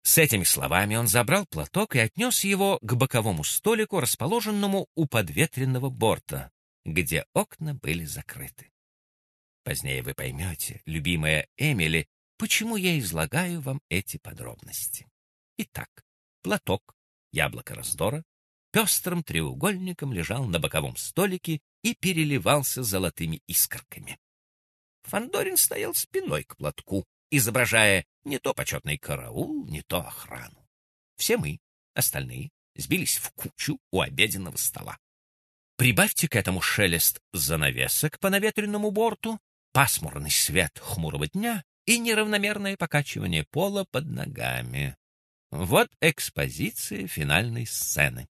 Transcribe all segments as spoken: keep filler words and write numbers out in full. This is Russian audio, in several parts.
С этими словами он забрал платок и отнес его к боковому столику, расположенному у подветренного борта, где окна были закрыты. Позднее вы поймете, любимая Эмили, почему я излагаю вам эти подробности. Итак, платок, яблоко раздора, пестрым треугольником лежал на боковом столике и переливался золотыми искорками. Фандорин стоял спиной к платку, изображая не то почетный караул, не то охрану. Все мы, остальные, сбились в кучу у обеденного стола. Прибавьте к этому шелест занавесок по наветренному борту, пасмурный свет хмурого дня и неравномерное покачивание пола под ногами. Вот экспозиция финальной сцены.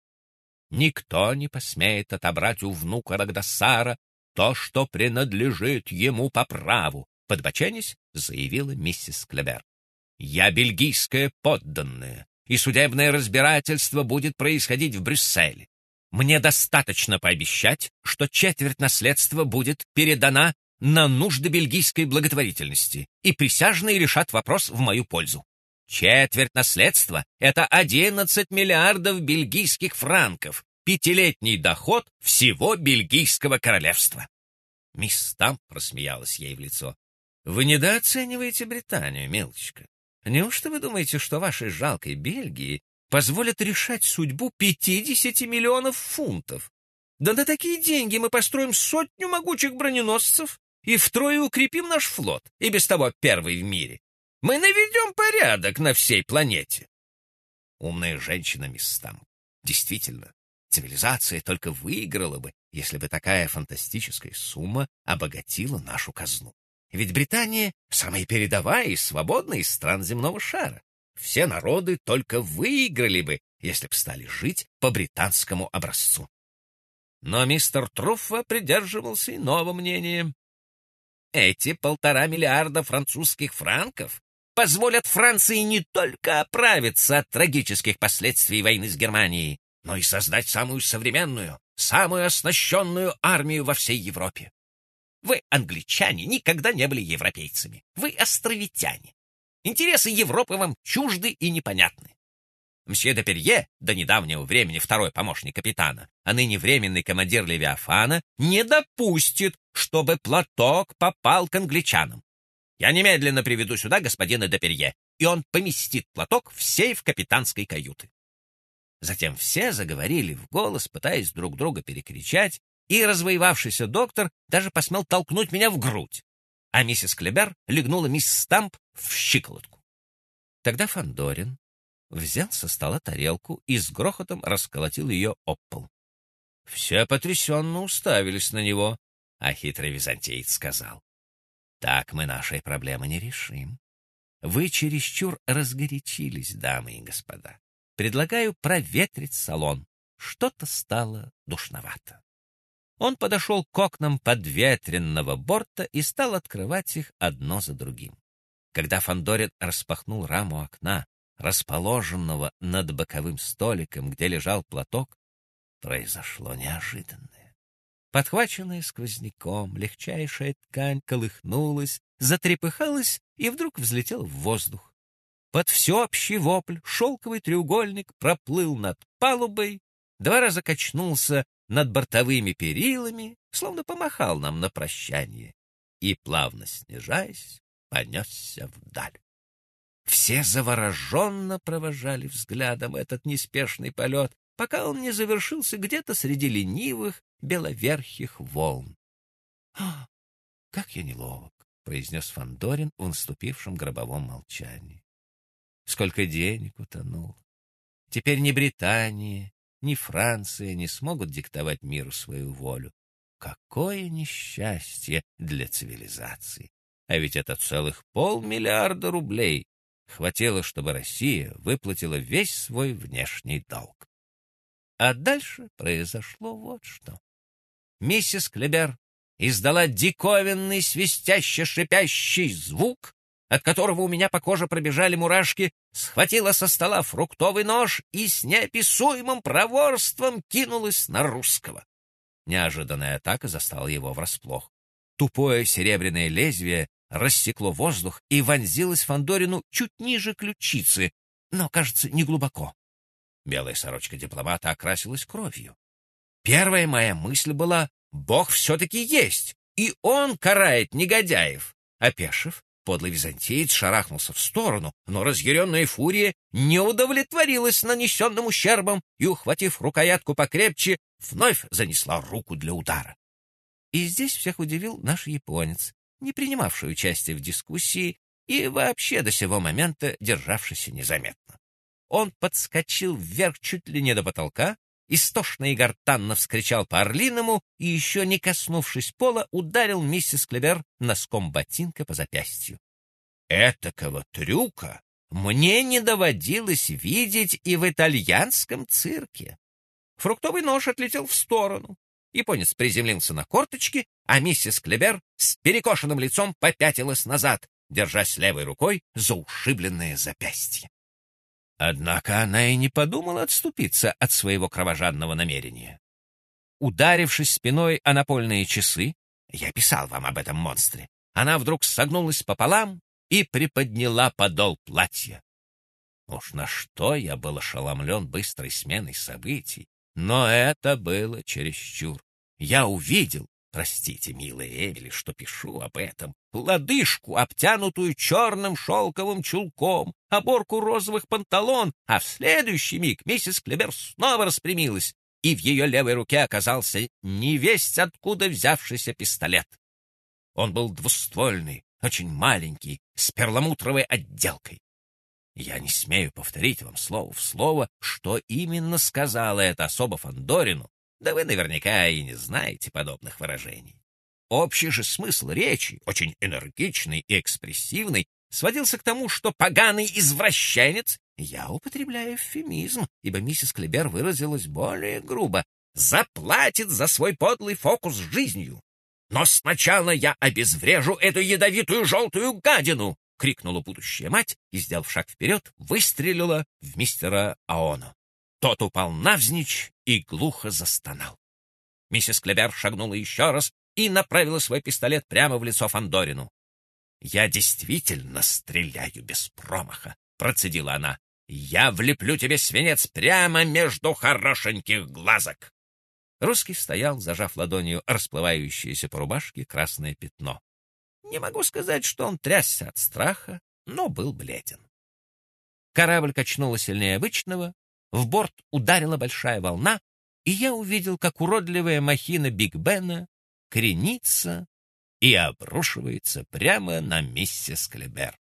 Никто не посмеет отобрать у внука Рагдасара то, что принадлежит ему по праву, подбоченясь, заявила миссис Клебер. Я бельгийская подданная, и судебное разбирательство будет происходить в Брюсселе. Мне достаточно пообещать, что четверть наследства будет передана на нужды бельгийской благотворительности, и присяжные решат вопрос в мою пользу. Четверть наследства — это одиннадцать миллиардов бельгийских франков, пятилетний доход всего бельгийского королевства. Мисс Стамп просмеялась ей в лицо. Вы недооцениваете Британию, милочка. Неужто вы думаете, что вашей жалкой Бельгии позволят решать судьбу пятидесяти миллионов фунтов? Да на такие деньги мы построим сотню могучих броненосцев и втрое укрепим наш флот, и без того первый в мире. Мы наведем порядок на всей планете. Умная женщина, мисс Стамп. Действительно, цивилизация только выиграла бы, если бы такая фантастическая сумма обогатила нашу казну. Ведь Британия — самая передовая и свободная из стран земного шара. Все народы только выиграли бы, если б стали жить по британскому образцу. Но мистер Труффо придерживался иного мнения. Эти полтора миллиарда французских франков позволят Франции не только оправиться от трагических последствий войны с Германией, но и создать самую современную, самую оснащенную армию во всей Европе. Вы, англичане, никогда не были европейцами. Вы островитяне. Интересы Европы вам чужды и непонятны. Мсье де Перье, до недавнего времени второй помощник капитана, а ныне временный командир Левиафана, не допустит, чтобы платок попал к англичанам. Я немедленно приведу сюда господина де Перье, и он поместит платок в сейф капитанской каюты. Затем все заговорили в голос, пытаясь друг друга перекричать, и развоевавшийся доктор даже посмел толкнуть меня в грудь, а миссис Клебер легнула мисс Стамп в щиколотку. Тогда Фандорин взял со стола тарелку и с грохотом расколотил ее об пол. Все потрясенно уставились на него, а хитрый византиец сказал: «Так мы нашей проблемы не решим. Вы чересчур разгорячились, дамы и господа. Предлагаю проветрить салон. Что-то стало душновато». Он подошел к окнам подветренного борта и стал открывать их одно за другим. Когда Фандорин распахнул раму окна, расположенного над боковым столиком, где лежал платок, произошло неожиданное. Подхваченная сквозняком, легчайшая ткань колыхнулась, затрепыхалась и вдруг взлетела в воздух. Под всеобщий вопль шелковый треугольник проплыл над палубой, два раза качнулся над бортовыми перилами, словно помахал нам на прощание, и, плавно снижаясь, понесся вдаль. Все завороженно провожали взглядом этот неспешный полет, пока он не завершился где-то среди ленивых беловерхих волн. «А, как я неловок!» — произнес Фандорин в наступившем гробовом молчании. «Сколько денег утонуло! Теперь ни Британия, ни Франция не смогут диктовать миру свою волю. Какое несчастье для цивилизации! А ведь это целых полмиллиарда рублей хватило, чтобы Россия выплатила весь свой внешний долг». А дальше произошло вот что. Миссис Клебер издала диковинный свистяще-шипящий звук, от которого у меня по коже пробежали мурашки, схватила со стола фруктовый нож и с неописуемым проворством кинулась на русского. Неожиданная атака застала его врасплох. Тупое серебряное лезвие рассекло воздух и вонзилось Фандорину чуть ниже ключицы, но, кажется, не глубоко. Белая сорочка дипломата окрасилась кровью. Первая моя мысль была: Бог все-таки есть, и Он карает негодяев. Опешив, подлый византиец шарахнулся в сторону, но разъяренная фурия не удовлетворилась нанесенным ущербом и, ухватив рукоятку покрепче, вновь занесла руку для удара. И здесь всех удивил наш японец, не принимавший участия в дискуссии и вообще до сего момента державшийся незаметно. Он подскочил вверх чуть ли не до потолка, истошно и гортанно вскричал по-орлиному и, еще не коснувшись пола, ударил миссис Клебер носком ботинка по запястью. Этакого трюка мне не доводилось видеть и в итальянском цирке. Фруктовый нож отлетел в сторону. Японец приземлился на корточки, а миссис Клебер с перекошенным лицом попятилась назад, держась левой рукой за ушибленное запястье. Однако она и не подумала отступиться от своего кровожадного намерения. Ударившись спиной о напольные часы, я писал вам об этом монстре, она вдруг согнулась пополам и приподняла подол платья. Уж на что я был ошеломлен быстрой сменой событий, но это было чересчур. Я увидел, простите, милая Эмили, что пишу об этом, лодыжку, обтянутую черным шелковым чулком, оборку розовых панталон, а в следующий миг миссис Клебер снова распрямилась, и в ее левой руке оказался невесть откуда взявшийся пистолет. Он был двуствольный, очень маленький, с перламутровой отделкой. Я не смею повторить вам слово в слово, что именно сказала эта особа Фандорину, да вы наверняка и не знаете подобных выражений. Общий же смысл речи, очень энергичный и экспрессивный, сводился к тому, что поганый извращенец, я употребляю эвфемизм, ибо миссис Клебер выразилась более грубо, заплатит за свой подлый фокус с жизнью. «Но сначала я обезврежу эту ядовитую желтую гадину!» — крикнула будущая мать и, сделав шаг вперед, выстрелила в мистера Аоно. Тот упал навзничь и глухо застонал. Миссис Клебер шагнула еще раз и направила свой пистолет прямо в лицо Фандорину. «Я действительно стреляю без промаха», — процедила она. «Я влеплю тебе свинец прямо между хорошеньких глазок». Русский стоял, зажав ладонью расплывающееся по рубашке красное пятно. Не могу сказать, что он трясся от страха, но был бледен. Корабль качнуло сильнее обычного, в борт ударила большая волна, и я увидел, как уродливая махина Биг Бена кренится и обрушивается прямо на миссис Клебер.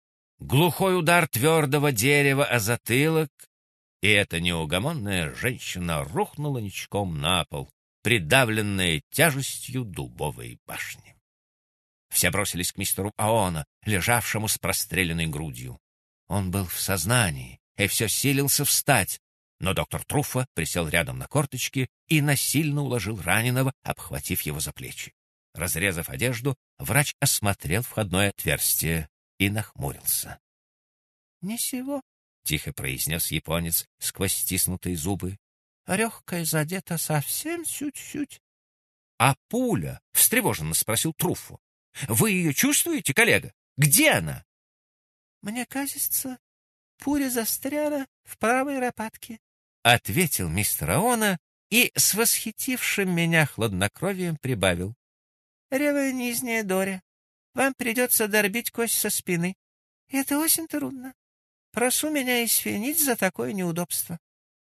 Глухой удар твердого дерева о затылок, и эта неугомонная женщина рухнула ничком на пол, придавленная тяжестью дубовой башни. Все бросились к мистеру Аоно, лежавшему с простреленной грудью. Он был в сознании и все силился встать, но доктор Труффо присел рядом на корточки и насильно уложил раненого, обхватив его за плечи. Разрезав одежду, врач осмотрел входное отверстие и нахмурился. — Ничего, — тихо произнес японец сквозь стиснутые зубы. — Легкая задета совсем чуть-чуть. — А пуля? — встревоженно спросил Труффо. — Вы ее чувствуете, коллега? Где она? — Мне кажется, пуля застряла в правой лопатке, — ответил мистер Аоно и с восхитившим меня хладнокровием прибавил. — Левая нижняя доля. Вам придется дорбить кость со спины. Это очень трудно. Прошу меня извинить за такое неудобство.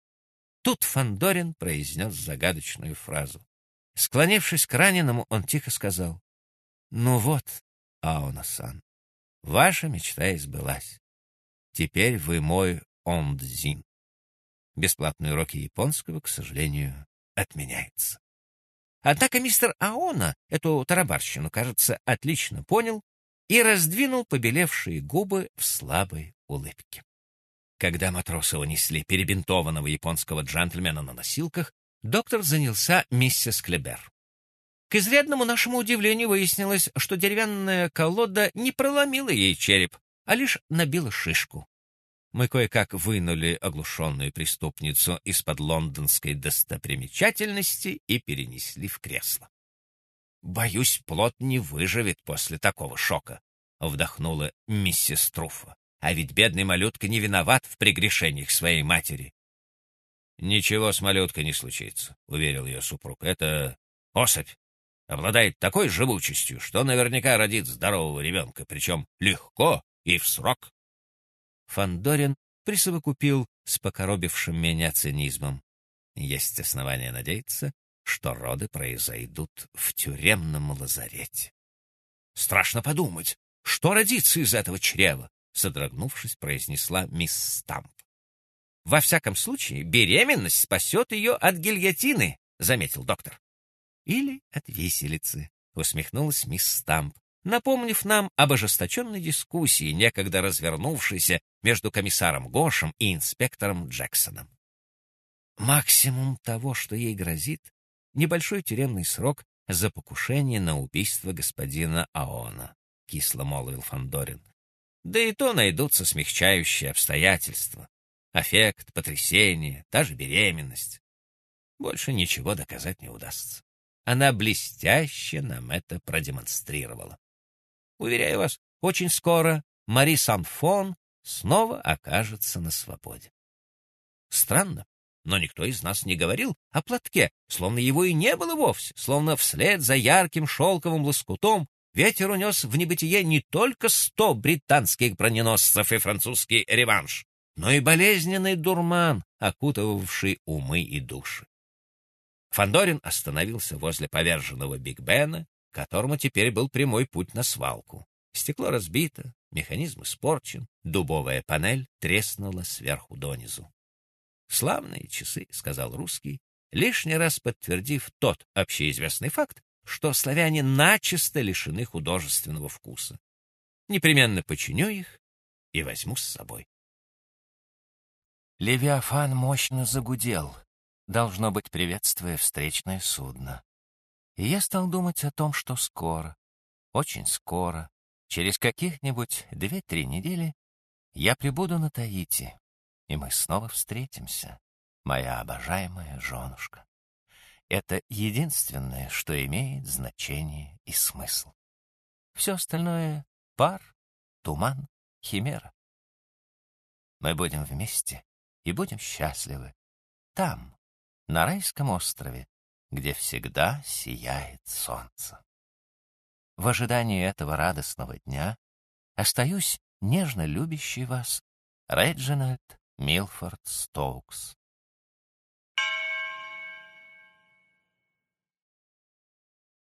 Тут Фандорин произнес загадочную фразу. Склонившись к раненому, он тихо сказал: «Ну вот, Аоно-сан, ваша мечта избылась. Теперь вы мой ондзин. Бесплатные уроки японского, к сожалению, отменяются». Однако мистер Аоно эту тарабарщину, кажется, отлично понял и раздвинул побелевшие губы в слабой улыбке. Когда матросы унесли перебинтованного японского джентльмена на носилках, доктор занялся миссис Клебер. К изрядному нашему удивлению выяснилось, что деревянная колода не проломила ей череп, а лишь набила шишку. Мы кое-как вынули оглушенную преступницу из-под лондонской достопримечательности и перенесли в кресло. «Боюсь, плод не выживет после такого шока», — вдохнула миссис Труффо. А ведь бедный малютка не виноват в прегрешениях своей матери. «Ничего с малюткой не случится», — уверил ее супруг. «Это особь. Обладает такой живучестью, что наверняка родит здорового ребенка, причем легко и в срок». Фандорин присовокупил с покоробившим меня цинизмом. Есть основания надеяться, что роды произойдут в тюремном лазарете. «Страшно подумать, что родится из этого чрева», — содрогнувшись, произнесла мисс Стамп. «Во всяком случае, беременность спасет ее от гильотины», — заметил доктор. «Или от виселицы», — усмехнулась мисс Стамп, напомнив нам об ожесточенной дискуссии, некогда развернувшейся между комиссаром Гошем и инспектором Джексоном. «Максимум того, что ей грозит, небольшой тюремный срок за покушение на убийство господина Аона», — кисло молвил Фандорин. «Да и то найдутся смягчающие обстоятельства. Аффект, потрясение, даже беременность. Больше ничего доказать не удастся. Она блестяще нам это продемонстрировала. Уверяю вас, очень скоро Мари Сан-Фон снова окажется на свободе». Странно, но никто из нас не говорил о платке, словно его и не было вовсе, словно вслед за ярким шелковым лоскутом ветер унес в небытие не только сто британских броненосцев и французский реванш, но и болезненный дурман, окутывавший умы и души. Фандорин остановился возле поверженного Биг Бена, к которому теперь был прямой путь на свалку. Стекло разбито, механизм испорчен, дубовая панель треснула сверху донизу. «Славные часы», — сказал русский, лишний раз подтвердив тот общеизвестный факт, что славяне начисто лишены художественного вкуса. Непременно починю их и возьму с собой. Левиафан мощно загудел, должно быть, приветствуя встречное судно. И я стал думать о том, что скоро, очень скоро, через каких-нибудь две-три недели, я прибуду на Таити, и мы снова встретимся, моя обожаемая женушка. Это единственное, что имеет значение и смысл. Все остальное — пар, туман, химера. Мы будем вместе и будем счастливы там, на райском острове, где всегда сияет солнце. В ожидании этого радостного дня остаюсь нежно любящий вас Реджинальд Милфорд Стоукс.